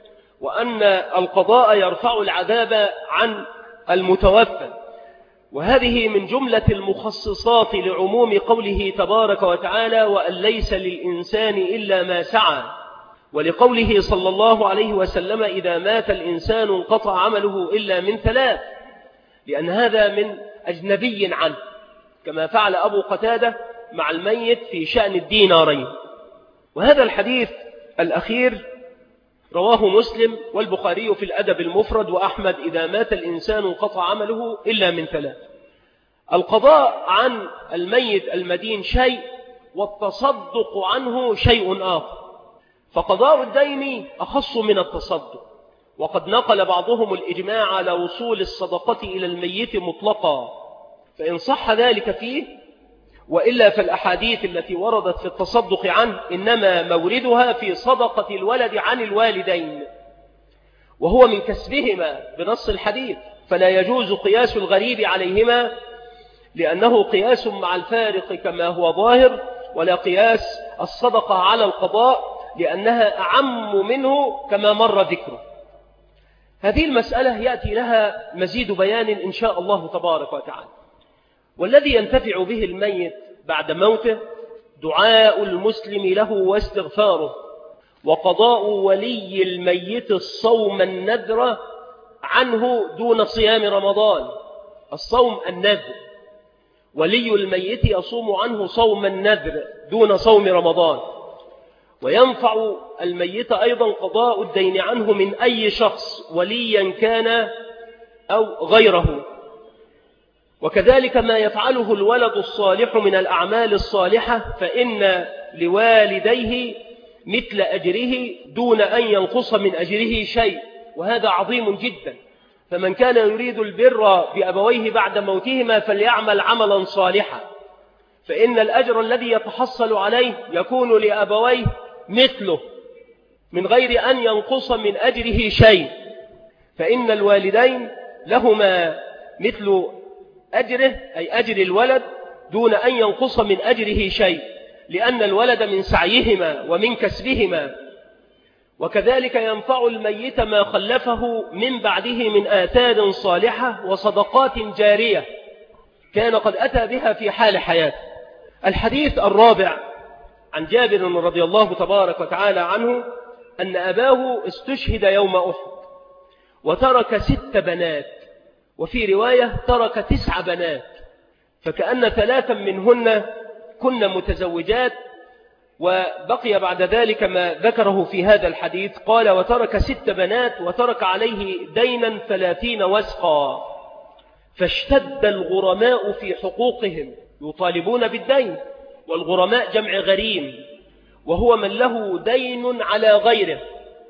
وأن القضاء يرفع العذاب عن المتوفى. وهذه من جملة المخصصات لعموم قوله تبارك وتعالى: وأن ليس للإنسان إلا ما سعى، ولقوله صلى الله عليه وسلم: إذا مات الإنسان انقطع عمله إلا من ثلاث، لأن هذا من أجنبي عنه، كما فعل أبو قتادة مع الميت في شأن الدينارين. وهذا الحديث الأخير رواه مسلم والبخاري في الأدب المفرد وأحمد: إذا مات الإنسان انقطع عمله إلا من ثلاث. القضاء عن الميت المدين شيء، والتصدق عنه شيء آخر. فقضاء الدين أخص من التصدق، وقد نقل بعضهم الإجماع على وصول الصدقة إلى الميت مطلقا، فإن صح ذلك فيه، وإلا فالأحاديث التي وردت في التصدق عنه إنما موردها في صدقة الولد عن الوالدين، وهو من كسبهما بنص الحديث، فلا يجوز قياس الغريب عليهما لأنه قياس مع الفارق كما هو ظاهر، ولا قياس الصدقة على القضاء لأنها أعم منه كما مر ذكره. هذه المسألة يأتي لها مزيد بيان إن شاء الله تبارك وتعالى. والذي ينتفع به الميت بعد موته دعاء المسلم له واستغفاره، وقضاء ولي الميت الصوم النذر عنه دون صيام رمضان. الصوم النذر، ولي الميت يصوم عنه صوم النذر دون صوم رمضان. وينفع الميت أيضا قضاء الدين عنه من أي شخص وليا كان أو غيره. وكذلك ما يفعله الولد الصالح من الأعمال الصالحة فإن لوالديه مثل أجره دون أن ينقص من أجره شيء، وهذا عظيم جدا. فمن كان يريد البر بأبويه بعد موتهما فليعمل عملا صالحا، فإن الأجر الذي يتحصل عليه يكون لأبويه مثله من غير أن ينقص من أجره شيء، فإن الوالدين لهما مثل أجره أي أجر الولد دون أن ينقص من أجره شيء، لأن الولد من سعيهما ومن كسبهما. وكذلك ينفع الميت ما خلفه من بعده من آثار صالحة وصدقات جارية كان قد أتى بها في حال حياته. الحديث الرابع عن جابر رضي الله تبارك وتعالى عنه أن أباه استشهد يوم أحد وترك 6 بنات، وفي رواية ترك 9 بنات، فكأن 3 منهن كن متزوجات، وبقي بعد ذلك ما ذكره في هذا الحديث. قال وترك 6 بنات وترك عليه دينا 30 وسقا، فاشتد الغرماء في حقوقهم يطالبون بالدين، والغرماء جمع غريم، وهو من له دين على غيره.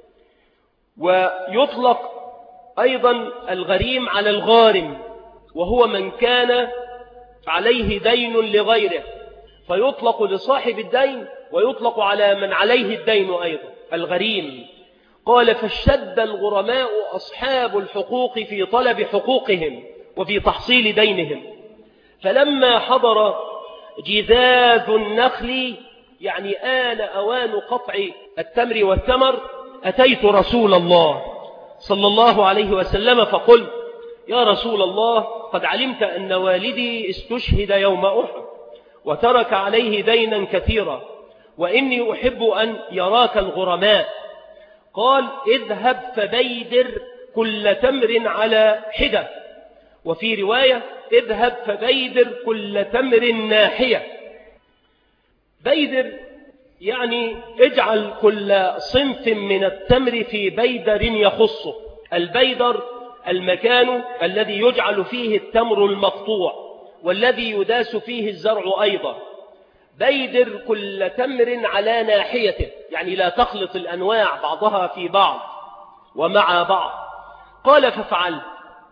ويطلق أيضا الغريم على الغارم، وهو من كان عليه دين لغيره، فيطلق لصاحب الدين ويطلق على من عليه الدين أيضا الغريم. قال فاشتد الغرماء أصحاب الحقوق في طلب حقوقهم وفي تحصيل دينهم، فلما حضر جذاذ النخل يعني آن أوان قطع التمر والثمر أتيت رسول الله صلى الله عليه وسلم فقلت يا رسول الله قد علمت أن والدي استشهد يوم أحد وترك عليه دينا كثيرا، وإني أحب أن يراك الغرماء. قال اذهب فبيدر كل تمر على حدة، وفي رواية اذهب فبيدر كل تمر ناحية. بيدر يعني اجعل كل صنف من التمر في بيدر يخصه. البيدر المكان الذي يجعل فيه التمر المقطوع والذي يداس فيه الزرع أيضا. بيدر كل تمر على ناحيته، يعني لا تخلط الأنواع بعضها في بعض ومع بعض. قال ففعلت،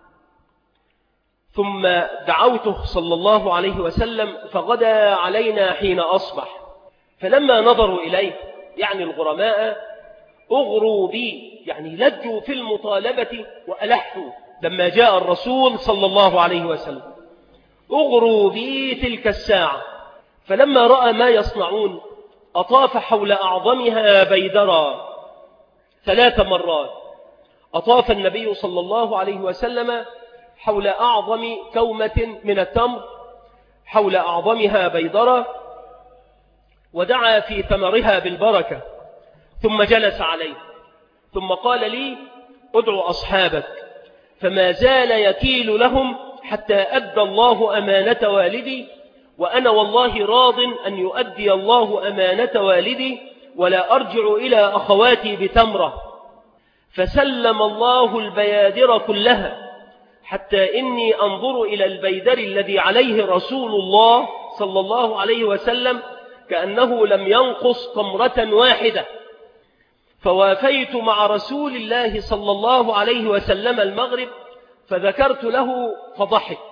ثم دعوته صلى الله عليه وسلم فغدا علينا حين أصبح، فلما نظروا إليه يعني الغرماء أغروا بي، يعني لجوا في المطالبة وألحوا لما جاء الرسول صلى الله عليه وسلم، أغروا بي تلك الساعة. فلما رأى ما يصنعون أطاف حول أعظمها بيدرا 3 مرات. أطاف النبي صلى الله عليه وسلم حول أعظم كومة من التمر حول أعظمها بيدرا، ودعا في ثمرها بالبركة، ثم جلس عليه، ثم قال لي ادعو أصحابك، فما زال يكيل لهم حتى أدى الله أمانة والدي، وأنا والله راض أن يؤدي الله أمانة والدي، ولا أرجع إلى أخواتي بتمرة. فسلم الله البيادر كلها حتى إني أنظر إلى البيدر الذي عليه رسول الله صلى الله عليه وسلم كأنه لم ينقص تمرة واحدة. فوافيت مع رسول الله صلى الله عليه وسلم المغرب، فذكرت له فضحك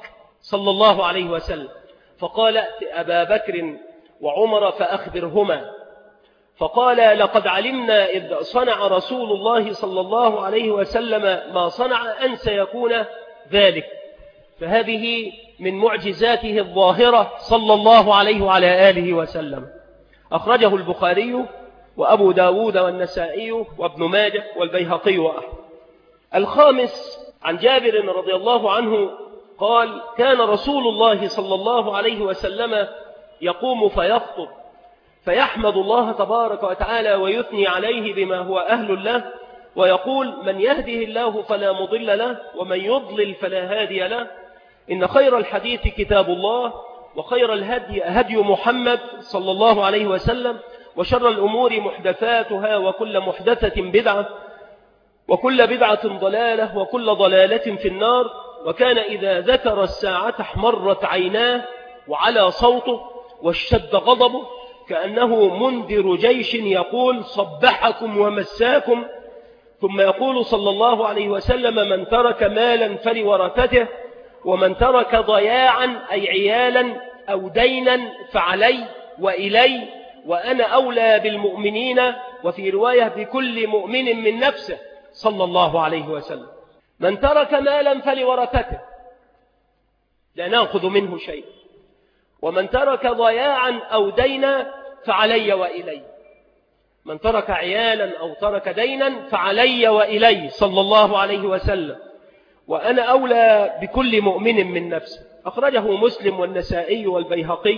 صلى الله عليه وسلم، فقال ائت أبا بكر وعمر فأخبرهما. فقال لقد علمنا إذ صنع رسول الله صلى الله عليه وسلم ما صنع أن سيكون ذلك. فهذه من معجزاته الظاهرة صلى الله عليه وعلى آله وسلم. أخرجه البخاري وأبو داود والنسائي وابن ماجه والبيهقي وأحمد. الخامس عن جابر رضي الله عنه قال كان رسول الله صلى الله عليه وسلم يقوم فيخطب فيحمد الله تبارك وتعالى ويثني عليه بما هو أهل له، ويقول من يهده الله فلا مضل له ومن يضلل فلا هادي له، إن خير الحديث كتاب الله وخير الهدي هدي محمد صلى الله عليه وسلم، وشر الأمور محدثاتها وكل محدثة بدعة وكل بدعة ضلالة وكل ضلالة في النار. وكان إذا ذكر الساعة احمرت عيناه وعلى صوته واشتد غضبه كأنه منذر جيش يقول صبحكم ومساكم. ثم يقول صلى الله عليه وسلم من ترك مالا فلورثته، ومن ترك ضياعا أي عيالا أو دينا فعلي وإلي وأنا أولى بالمؤمنين، وفي رواية بكل مؤمن من نفسه صلى الله عليه وسلم. من ترك مالا فلورثته لا نأخذ منه شيء، ومن ترك ضياعا أو دينا فعلي وإلي. من ترك عيالا أو ترك دينا فعلي وإلي صلى الله عليه وسلم، وأنا أولى بكل مؤمن من نفسه. أخرجه مسلم والنسائي والبيهقي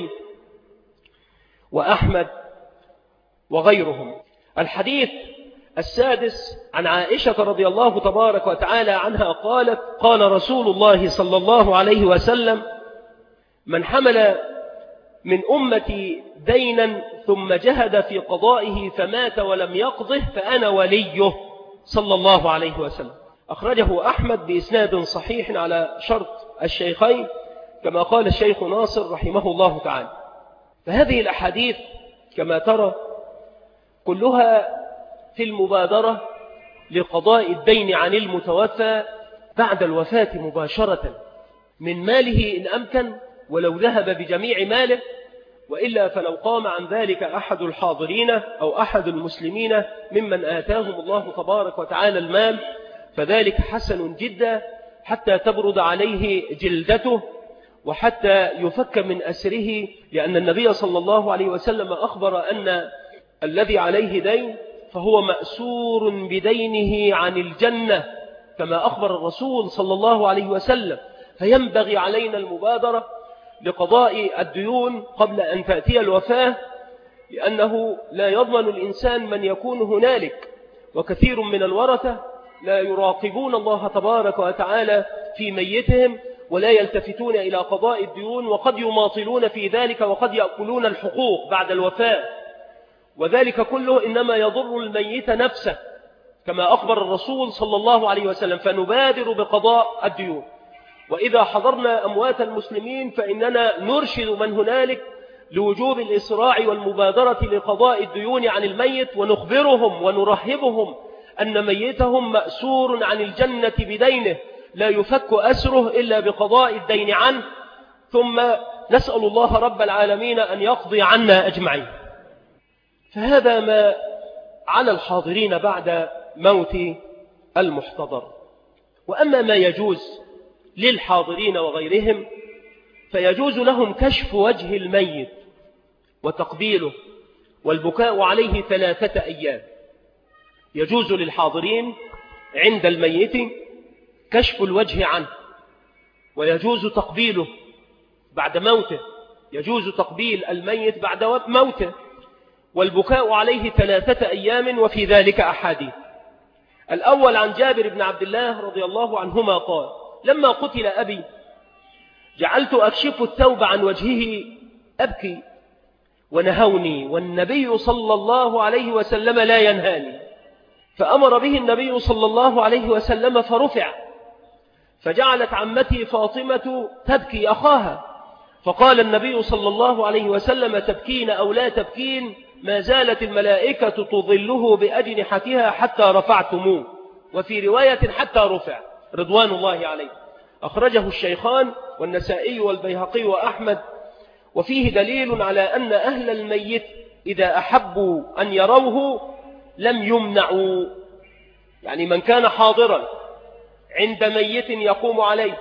وأحمد وغيرهم. الحديث السادس عن عائشة رضي الله تبارك وتعالى عنها قالت قال رسول الله صلى الله عليه وسلم من حمل من أمتي دينا ثم جهد في قضائه فمات ولم يقضه فأنا وليه صلى الله عليه وسلم. أخرجه أحمد بإسناد صحيح على شرط الشيخين كما قال الشيخ ناصر رحمه الله تعالى. فهذه الأحاديث كما ترى كلها في المبادرة لقضاء الدين عن المتوفى بعد الوفاة مباشرة من ماله إن أمكن، ولو ذهب بجميع ماله، وإلا فلو قام عن ذلك أحد الحاضرين أو أحد المسلمين ممن آتاهم الله تبارك وتعالى المال فذلك حسن جدا حتى تبرد عليه جلدته وحتى يفك من أسره، لأن النبي صلى الله عليه وسلم أخبر أن الذي عليه دين فهو مأسور بدينه عن الجنة كما أخبر الرسول صلى الله عليه وسلم. فينبغي علينا المبادرة لقضاء الديون قبل أن تأتي الوفاة، لأنه لا يضمن الإنسان من يكون هنالك، وكثير من الورثة لا يراقبون الله تبارك وتعالى في ميتهم ولا يلتفتون إلى قضاء الديون، وقد يماطلون في ذلك وقد يأكلون الحقوق بعد الوفاة، وذلك كله إنما يضر الميت نفسه كما أخبر الرسول صلى الله عليه وسلم. فنبادر بقضاء الديون. وإذا حضرنا أموات المسلمين فإننا نرشد من هنالك لوجوب الإسراع والمبادرة لقضاء الديون عن الميت، ونخبرهم ونرهبهم أن ميتهم مأسور عن الجنة بدينه لا يفك أسره إلا بقضاء الدين عنه، ثم نسأل الله رب العالمين أن يقضي عنا أجمعين. فهذا ما على الحاضرين بعد موت المحتضر. وأما ما يجوز للحاضرين وغيرهم فيجوز لهم كشف وجه الميت وتقبيله والبكاء عليه 3 أيام. يجوز للحاضرين عند الميت كشف الوجه عنه، ويجوز تقبيله بعد موته، يجوز تقبيل الميت بعد موته، والبكاء عليه 3 أيام، وفي ذلك أحاديث. الأول عن جابر بن عبد الله رضي الله عنهما قال لما قتل أبي جعلت أكشف الثوب عن وجهه أبكي ونهوني، والنبي صلى الله عليه وسلم لا ينهاني، فأمر به النبي صلى الله عليه وسلم فرفع، فجعلت عمتي فاطمة تبكي أخاها، فقال النبي صلى الله عليه وسلم تبكين أو لا تبكين ما زالت الملائكة تظله بأجنحتها حتى رفعتموه، وفي رواية حتى رفع رضوان الله عليه. أخرجه الشيخان والنسائي والبيهقي وأحمد، وفيه دليل على أن أهل الميت إذا أحبوا أن يروه لم يمنعوا. يعني من كان حاضرا عند ميت يقوم عليه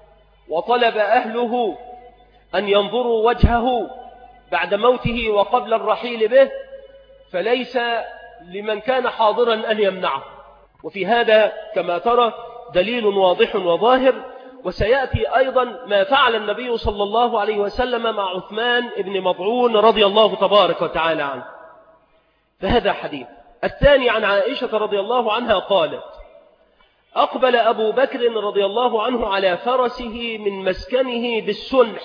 وطلب أهله أن ينظروا وجهه بعد موته وقبل الرحيل به، فليس لمن كان حاضرا أن يمنعه. وفي هذا كما ترى دليل واضح وظاهر. وسيأتي أيضا ما فعل النبي صلى الله عليه وسلم مع عثمان بن مضعون رضي الله تبارك وتعالى عنه. فهذا حديث. الثاني عن عائشة رضي الله عنها قالت: أقبل أبو بكر رضي الله عنه على فرسه من مسكنه بالسنح،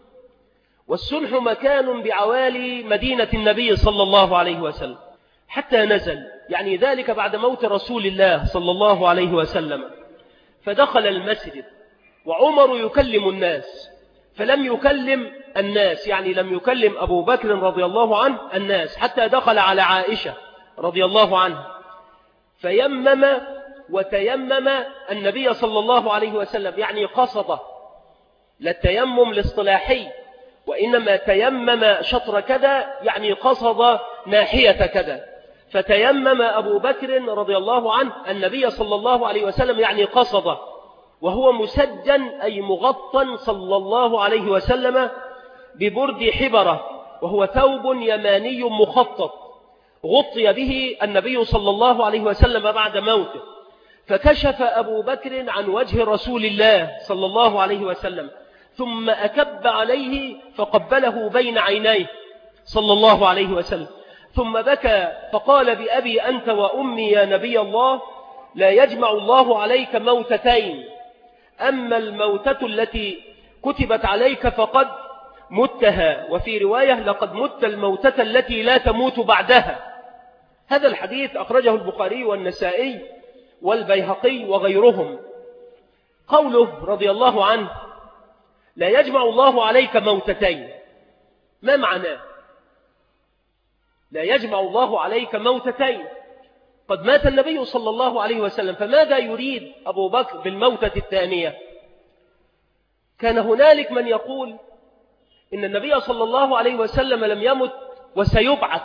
والسنح مكان بعوالي مدينة النبي صلى الله عليه وسلم، حتى نزل، يعني ذلك بعد موت رسول الله صلى الله عليه وسلم، فدخل المسجد وعمر يكلم الناس فلم يكلم الناس، يعني لم يكلم أبو بكر رضي الله عنه الناس، حتى دخل على عائشة رضي الله عنها فيمم وتيمم النبي صلى الله عليه وسلم، يعني قصده، لا التيمم الاصطلاحي، وإنما تيمم شطر كذا، يعني قصد ناحية كذا. فتيمم أبو بكر رضي الله عنه النبي صلى الله عليه وسلم، يعني قصده، وهو مسجن أي مغطى صلى الله عليه وسلم ببرد حبرة، وهو ثوب يماني مخطط غطي به النبي صلى الله عليه وسلم بعد موته. فكشف أبو بكر عن وجه رسول الله صلى الله عليه وسلم، ثم أكب عليه فقبله بين عينيه صلى الله عليه وسلم، ثم بكى فقال: بأبي أنت وأمي يا نبي الله، لا يجمع الله عليك موتتين، أما الموتة التي كتبت عليك فقد متها، وفي رواية لقد مت الموتة التي لا تموت بعدها. هذا الحديث أخرجه البخاري والنسائي والبيهقي وغيرهم. قوله رضي الله عنه: لا يجمع الله عليك موتتين، ما معناه؟ لا يجمع الله عليك موتتين، قد مات النبي صلى الله عليه وسلم، فماذا يريد أبو بكر بالموتة الثانية؟ كان هنالك من يقول إن النبي صلى الله عليه وسلم لم يمت وسيبعث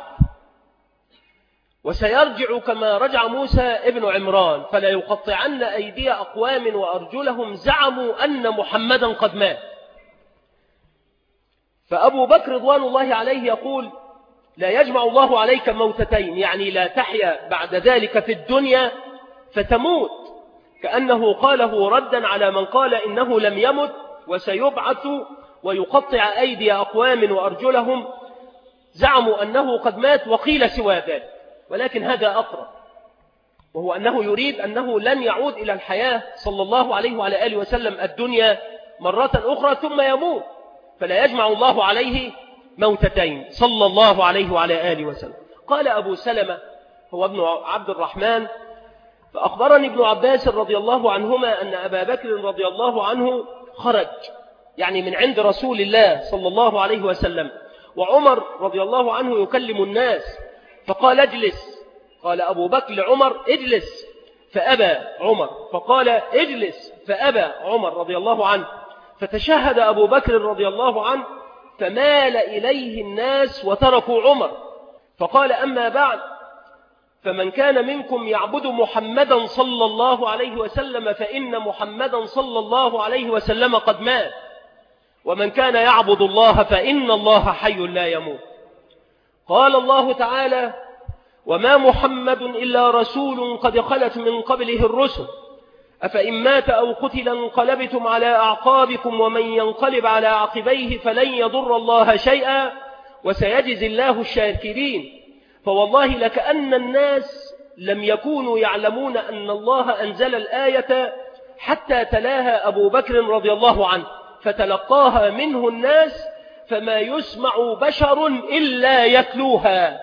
وسيرجع كما رجع موسى ابن عمران، فلا يقطعن أيدي أقوام وأرجلهم زعموا أن محمدا قد مات. فأبو بكر رضوان الله عليه يقول: لا يجمع الله عليك موتتين، يعني لا تحيا بعد ذلك في الدنيا فتموت، كأنه قاله ردا على من قال إنه لم يمت وسيبعث ويقطع أيدي أقوام وأرجلهم زعموا أنه قد مات، وقيل سوى ذلك، ولكن هذا أقرب، وهو أنه يريد أنه لن يعود إلى الحياة صلى الله عليه وعلى آله وسلم الدنيا مرة أخرى ثم يموت، فلا يجمع الله عليه موتتين صلى الله عليه وعلى آله وسلم. قال أبو سلمة هو ابن عبد الرحمن: فأخبرني ابن عباس رضي الله عنهما أن أبا بكر رضي الله عنه خرج، يعني من عند رسول الله صلى الله عليه وسلم، وعمر رضي الله عنه يكلم الناس، فقال: اجلس. قال أبو بكر لعمر: اجلس، فأبى عمر، فقال: اجلس، فأبى عمر رضي الله عنه. فتشهد أبو بكر رضي الله عنه، فمال إليه الناس وتركوا عمر، فقال: أما بعد، فمن كان منكم يعبد محمدا صلى الله عليه وسلم فإن محمدا صلى الله عليه وسلم قد مات، ومن كان يعبد الله فإن الله حي لا يموت. قال الله تعالى: وما محمد إلا رسول قد خلت من قبله الرسل، أفإن مات أو قتل انقلبتم على أعقابكم، ومن ينقلب على عقبيه فلن يضر الله شيئا وسيجزي الله الشاكرين. فوالله لكأن الناس لم يكونوا يعلمون أن الله أنزل الآية حتى تلاها أبو بكر رضي الله عنه، فتلقاها منه الناس، فما يسمع بشر إلا يتلوها.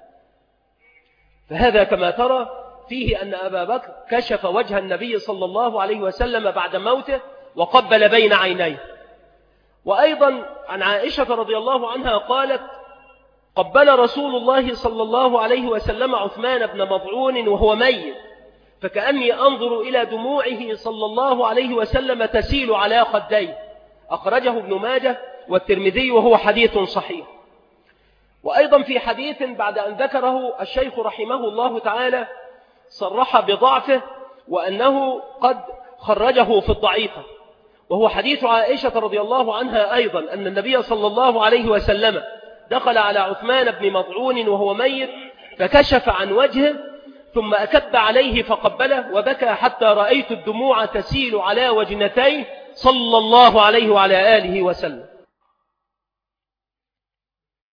فهذا كما ترى فيه أن أبا بكر كشف وجه النبي صلى الله عليه وسلم بعد موته وقبل بين عينيه. وأيضا عن عائشة رضي الله عنها قالت: قبل رسول الله صلى الله عليه وسلم عثمان بن مضعون وهو ميت، فكأني أنظر إلى دموعه صلى الله عليه وسلم تسيل على خديه. أخرجه ابن ماجه والترمذي وهو حديث صحيح. وأيضا في حديث بعد أن ذكره الشيخ رحمه الله تعالى صرح بضعفه وأنه قد خرجه في الضعيفة، وهو حديث عائشة رضي الله عنها أيضا أن النبي صلى الله عليه وسلم دخل على عثمان بن مضعون وهو ميت فكشف عن وجهه ثم أكب عليه فقبله وبكى حتى رأيت الدموع تسيل على وجنتيه صلى الله عليه وعلى آله وسلم.